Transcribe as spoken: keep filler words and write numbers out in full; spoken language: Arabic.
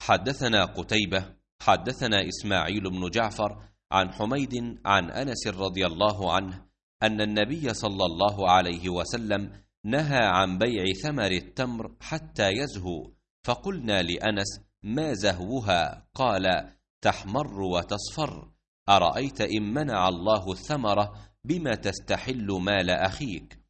حدثنا قتيبة حدثنا إسماعيل بن جعفر عن حميد عن أنس رضي الله عنه أن النبي صلى الله عليه وسلم نهى عن بيع ثمر التمر حتى يزهو، فقلنا لأنس: ما زهوها؟ قال: تحمر وتصفر. أرأيت إن منع الله الثمرة بما تستحل مال أخيك؟